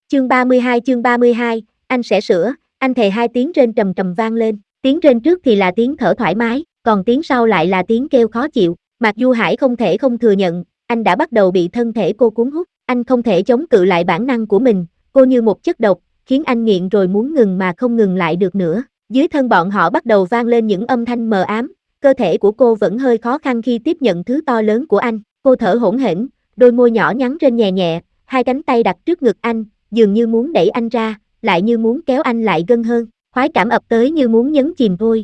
Chương 32, anh sẽ sửa, anh thề. Hai tiếng rên trầm trầm vang lên, tiếng rên trước thì là tiếng thở thoải mái, còn tiếng sau lại là tiếng kêu khó chịu. Mạc Du Hải không thể không thừa nhận, anh đã bắt đầu bị thân thể cô cuốn hút, anh không thể chống cự lại bản năng của mình, cô như một chất độc, khiến anh nghiện rồi muốn ngừng mà không ngừng lại được nữa. Dưới thân bọn họ bắt đầu vang lên những âm thanh mờ ám, cơ thể của cô vẫn hơi khó khăn khi tiếp nhận thứ to lớn của anh, cô thở hổn hển, đôi môi nhỏ nhắn rên nhẹ nhẹ, hai cánh tay đặt trước ngực anh, dường như muốn đẩy anh ra, lại như muốn kéo anh lại gần hơn. Khoái cảm ập tới như muốn nhấn chìm thôi.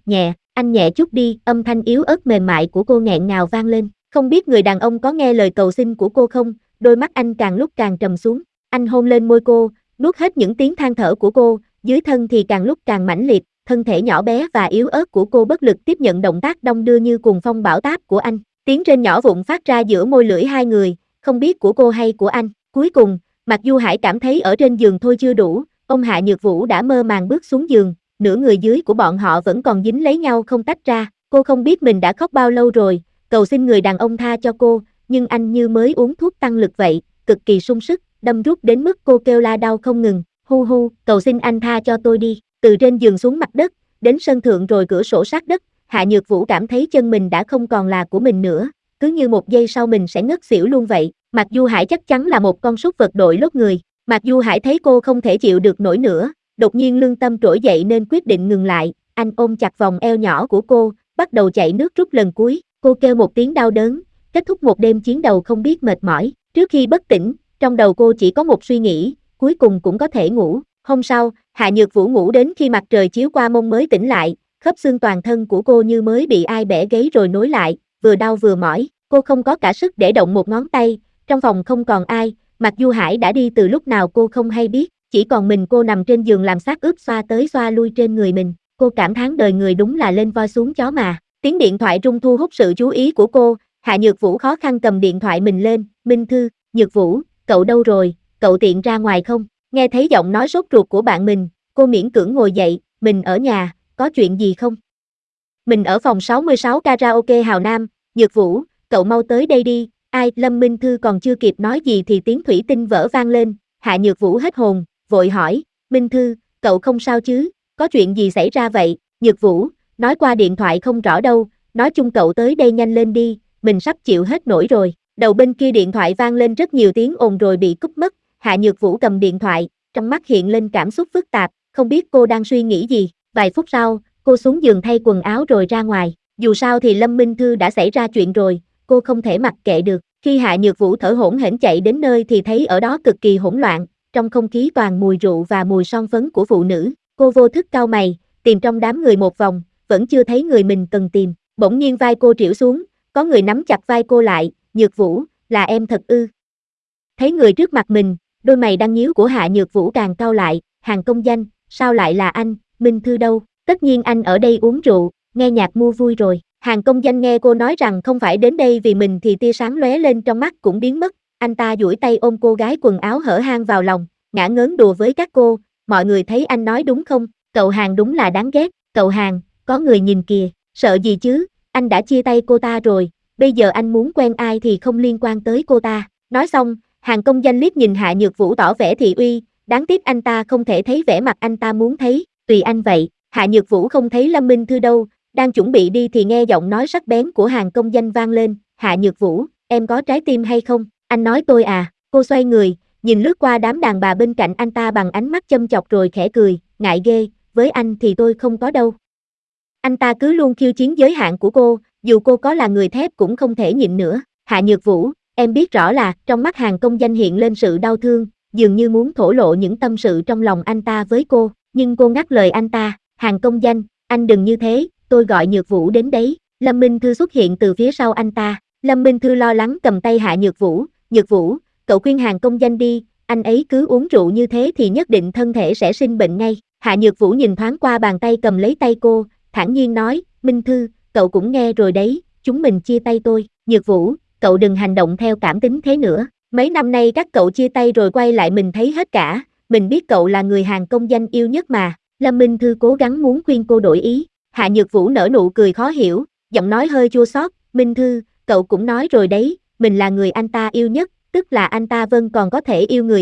Anh nhẹ chút đi, âm thanh yếu ớt mềm mại của cô nghẹn ngào vang lên. Không biết người đàn ông có nghe lời cầu xin của cô không, đôi mắt anh càng lúc càng trầm xuống. Anh hôn lên môi cô, nuốt hết những tiếng than thở của cô, dưới thân thì càng lúc càng mãnh liệt, thân thể nhỏ bé và yếu ớt của cô bất lực tiếp nhận động tác đong đưa như cuồng phong bão táp của anh. Tiếng rên nhỏ vụn phát ra giữa môi lưỡi hai người, không biết của cô hay của anh. Cuối cùng, Mạc Du Hải cảm thấy ở trên giường thôi chưa đủ, ông Hạ Nhược Vũ đã mơ màng bước xuống giường, nửa người dưới của bọn họ vẫn còn dính lấy nhau không tách ra. Cô không biết mình đã khóc bao lâu rồi, cầu xin người đàn ông tha cho cô, nhưng anh như mới uống thuốc tăng lực vậy, cực kỳ sung sức, đâm rút đến mức cô kêu la đau không ngừng. Hu hu, cầu xin anh tha cho tôi đi. Từ trên giường xuống mặt đất, đến sân thượng rồi cửa sổ sát đất, Hạ Nhược Vũ cảm thấy chân mình đã không còn là của mình nữa, cứ như một giây sau mình sẽ ngất xỉu luôn vậy. Mạc Du Hải chắc chắn là một con súc vật đội lốt người. Mạc Du Hải thấy cô không thể chịu được nổi nữa, đột nhiên lương tâm trỗi dậy nên quyết định ngừng lại. Anh ôm chặt vòng eo nhỏ của cô, bắt đầu chạy nước rút lần cuối. Cô kêu một tiếng đau đớn, kết thúc một đêm chiến đấu không biết mệt mỏi. Trước khi bất tỉnh, trong đầu cô chỉ có một suy nghĩ, cuối cùng cũng có thể ngủ. Hôm sau, Hạ Nhược Vũ ngủ đến khi mặt trời chiếu qua mông mới tỉnh lại, khớp xương toàn thân của cô như mới bị ai bẻ gáy rồi nối lại, vừa đau vừa mỏi. Cô không có cả sức để động một ngón tay, trong phòng không còn ai, Mạc Du Hải đã đi từ lúc nào cô không hay biết, chỉ còn mình cô nằm trên giường làm xác ướp xoa tới xoa lui trên người mình. Cô cảm thán đời người đúng là lên voi xuống chó mà. Tiếng điện thoại rung thu hút sự chú ý của cô, Hạ Nhược Vũ khó khăn cầm điện thoại mình lên. Minh Thư. Nhược Vũ, cậu đâu rồi, cậu tiện ra ngoài không? Nghe thấy giọng nói sốt ruột của bạn mình, cô miễn cưỡng ngồi dậy. Mình ở nhà, có chuyện gì không? Mình ở phòng 66 karaoke Hào Nam. Nhược Vũ, cậu mau tới đây đi. Ai? Lâm Minh Thư còn chưa kịp nói gì thì tiếng thủy tinh vỡ vang lên. Hạ Nhược Vũ hết hồn, vội hỏi, Minh Thư, cậu không sao chứ? Có chuyện gì xảy ra vậy? Nhược Vũ, nói qua điện thoại không rõ đâu, nói chung cậu tới đây nhanh lên đi, mình sắp chịu hết nổi rồi. Đầu bên kia điện thoại vang lên rất nhiều tiếng ồn rồi bị cúp mất. Hạ Nhược Vũ cầm điện thoại, trong mắt hiện lên cảm xúc phức tạp, không biết cô đang suy nghĩ gì. Vài phút sau, cô xuống giường thay quần áo rồi ra ngoài. Dù sao thì Lâm Minh Thư đã xảy ra chuyện rồi, cô không thể mặc kệ được. Khi Hạ Nhược Vũ thở hổn hển chạy đến nơi thì thấy ở đó cực kỳ hỗn loạn, trong không khí toàn mùi rượu và mùi son phấn của phụ nữ. Cô vô thức cau mày, tìm trong đám người một vòng, vẫn chưa thấy người mình cần tìm. Bỗng nhiên vai cô trĩu xuống, có người nắm chặt vai cô lại. Nhược Vũ, là em thật ư? Thấy người trước mặt mình, đôi mày đang nhíu của Hạ Nhược Vũ càng cau lại. Hàng công danh, sao lại là anh? Minh Thư đâu? Tất nhiên anh ở đây uống rượu, nghe nhạc mua vui rồi. Hàng công danh nghe cô nói rằng không phải đến đây vì mình thì tia sáng lóe lên trong mắt cũng biến mất. Anh ta duỗi tay ôm cô gái quần áo hở hang vào lòng, ngả ngớn đùa với các cô. Mọi người thấy anh nói đúng không? Cậu Hàng đúng là đáng ghét. Cậu Hàng, có người nhìn kìa. Sợ gì chứ? Anh đã chia tay cô ta rồi. Bây giờ anh muốn quen ai thì không liên quan tới cô ta. Nói xong, Hàng công danh liếc nhìn Hạ Nhược Vũ tỏ vẻ thị uy. Đáng tiếc anh ta không thể thấy vẻ mặt anh ta muốn thấy. Tùy anh vậy. Hạ Nhược Vũ không thấy Lâm Minh Thư đâu. Đang chuẩn bị đi thì nghe giọng nói sắc bén của Hàng công danh vang lên. Hạ Nhược Vũ, em có trái tim hay không? Anh nói tôi à? Cô xoay người, nhìn lướt qua đám đàn bà bên cạnh anh ta bằng ánh mắt châm chọc rồi khẽ cười. Ngại ghê, với anh thì tôi không có đâu. Anh ta cứ luôn khiêu chiến giới hạn của cô, dù cô có là người thép cũng không thể nhịn nữa. Hạ Nhược Vũ, em biết rõ là, trong mắt Hàng công danh hiện lên sự đau thương, dường như muốn thổ lộ những tâm sự trong lòng anh ta với cô, nhưng cô ngắt lời anh ta. Hàng công danh, anh đừng như thế, tôi gọi Nhược Vũ đến đấy. Lâm Minh Thư xuất hiện từ phía sau anh ta. Lâm Minh Thư lo lắng cầm tay Hạ Nhược Vũ. Nhược Vũ, cậu khuyên Hàng công danh đi, anh ấy cứ uống rượu như thế thì nhất định thân thể sẽ sinh bệnh ngay. Hạ Nhược Vũ nhìn thoáng qua bàn tay cầm lấy tay cô, thản nhiên nói, Minh Thư, cậu cũng nghe rồi đấy, chúng mình chia tay tôi. Nhược Vũ, cậu đừng hành động theo cảm tính thế nữa. Mấy năm nay các cậu chia tay rồi quay lại mình thấy hết cả, mình biết cậu là người Hàng công danh yêu nhất mà. Lâm Minh Thư cố gắng muốn khuyên cô đổi ý. Hạ Nhược Vũ nở nụ cười khó hiểu, giọng nói hơi chua xót. Minh Thư, cậu cũng nói rồi đấy, mình là người anh ta yêu nhất, tức là anh ta vẫn còn có thể yêu người khác,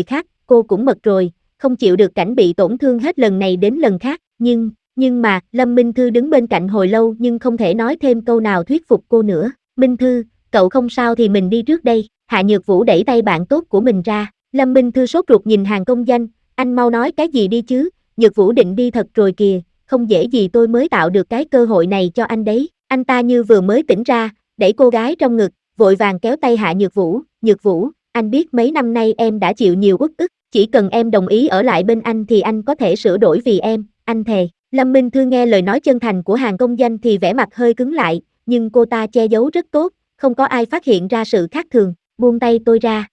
cô cũng mệt rồi, không chịu được cảnh bị tổn thương hết lần này đến lần khác, nhưng mà, Lâm Minh Thư đứng bên cạnh hồi lâu nhưng không thể nói thêm câu nào thuyết phục cô nữa. Minh Thư, cậu không sao thì mình đi trước đây. Hạ Nhược Vũ đẩy tay bạn tốt của mình ra. Lâm Minh Thư sốt ruột nhìn Hàn Công Danh, anh mau nói cái gì đi chứ, Nhược Vũ định đi thật rồi kìa, không dễ gì tôi mới tạo được cái cơ hội này cho anh đấy. Anh ta như vừa mới tỉnh ra, đẩy cô gái trong ngực, vội vàng kéo tay Hạ Nhược Vũ, anh biết mấy năm nay em đã chịu nhiều uất ức, chỉ cần em đồng ý ở lại bên anh thì anh có thể sửa đổi vì em, anh thề. Lâm Minh Thư nghe lời nói chân thành của Hàn Công Danh thì vẻ mặt hơi cứng lại, nhưng cô ta che giấu rất tốt, không có ai phát hiện ra sự khác thường, buông tay tôi ra.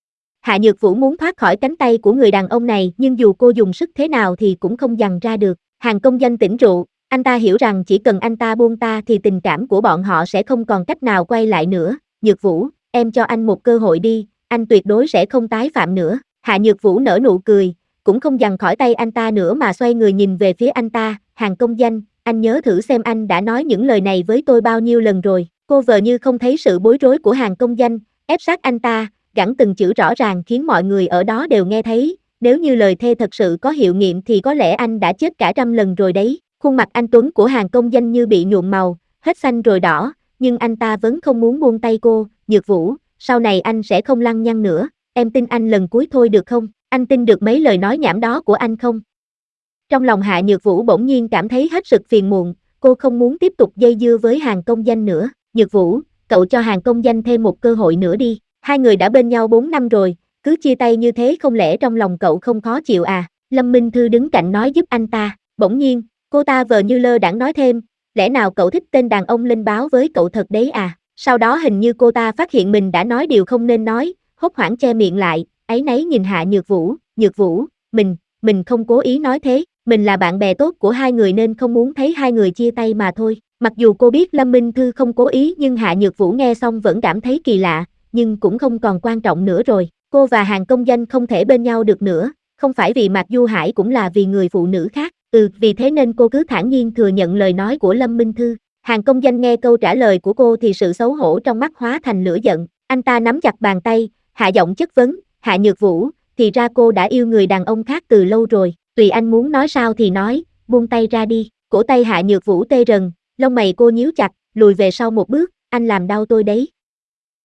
Hạ Nhược Vũ muốn thoát khỏi cánh tay của người đàn ông này nhưng dù cô dùng sức thế nào thì cũng không dằn ra được. Hàn Công Danh tỉnh rượu, anh ta hiểu rằng chỉ cần anh ta buông ta thì tình cảm của bọn họ sẽ không còn cách nào quay lại nữa. Nhược Vũ, em cho anh một cơ hội đi, anh tuyệt đối sẽ không tái phạm nữa. Hạ Nhược Vũ nở nụ cười, cũng không dằn khỏi tay anh ta nữa mà xoay người nhìn về phía anh ta. Hàn Công Danh, anh nhớ thử xem anh đã nói những lời này với tôi bao nhiêu lần rồi. Cô vờ như không thấy sự bối rối của Hàn Công Danh, ép sát anh ta, gằn từng chữ rõ ràng khiến mọi người ở đó đều nghe thấy. Nếu như lời thề thật sự có hiệu nghiệm thì có lẽ anh đã chết cả trăm lần rồi đấy. Khuôn mặt anh tuấn của Hàn Công Danh như bị nhuộm màu, hết xanh rồi đỏ, nhưng anh ta vẫn không muốn buông tay cô. Nhược Vũ, sau này anh sẽ không lăng nhăng nữa, em tin anh lần cuối thôi được không? Anh tin được mấy lời nói nhảm đó của anh không? Trong lòng Hạ Nhược Vũ bỗng nhiên cảm thấy hết sức phiền muộn, cô không muốn tiếp tục dây dưa với Hàn Công Danh nữa. Nhược Vũ, cậu cho Hàn Công Danh thêm một cơ hội nữa đi, hai người đã bên nhau 4 năm rồi, cứ chia tay như thế không lẽ trong lòng cậu không khó chịu à? Lâm Minh Thư đứng cạnh nói giúp anh ta, bỗng nhiên, cô ta vờ như lơ đãng nói thêm, lẽ nào cậu thích tên đàn ông linh báo với cậu thật đấy à? Sau đó hình như cô ta phát hiện mình đã nói điều không nên nói, hốt hoảng che miệng lại, áy náy nhìn Hạ Nhược Vũ, mình không cố ý nói thế, mình là bạn bè tốt của hai người nên không muốn thấy hai người chia tay mà thôi. Mặc dù cô biết Lâm Minh Thư không cố ý nhưng Hạ Nhược Vũ nghe xong vẫn cảm thấy kỳ lạ, nhưng cũng không còn quan trọng nữa rồi. Cô và Hàn Công Danh không thể bên nhau được nữa, không phải vì Mạc Du Hải cũng là vì người phụ nữ khác. Vì thế nên cô cứ thản nhiên thừa nhận lời nói của Lâm Minh Thư. Hàn Công Danh nghe câu trả lời của cô thì sự xấu hổ trong mắt hóa thành lửa giận. Anh ta nắm chặt bàn tay, hạ giọng chất vấn, Hạ Nhược Vũ, thì ra cô đã yêu người đàn ông khác từ lâu rồi. Tùy anh muốn nói sao thì nói, buông tay ra đi. Cổ tay Hạ Nhược Vũ tê rần, lông mày cô nhíu chặt, lùi về sau một bước, anh làm đau tôi đấy.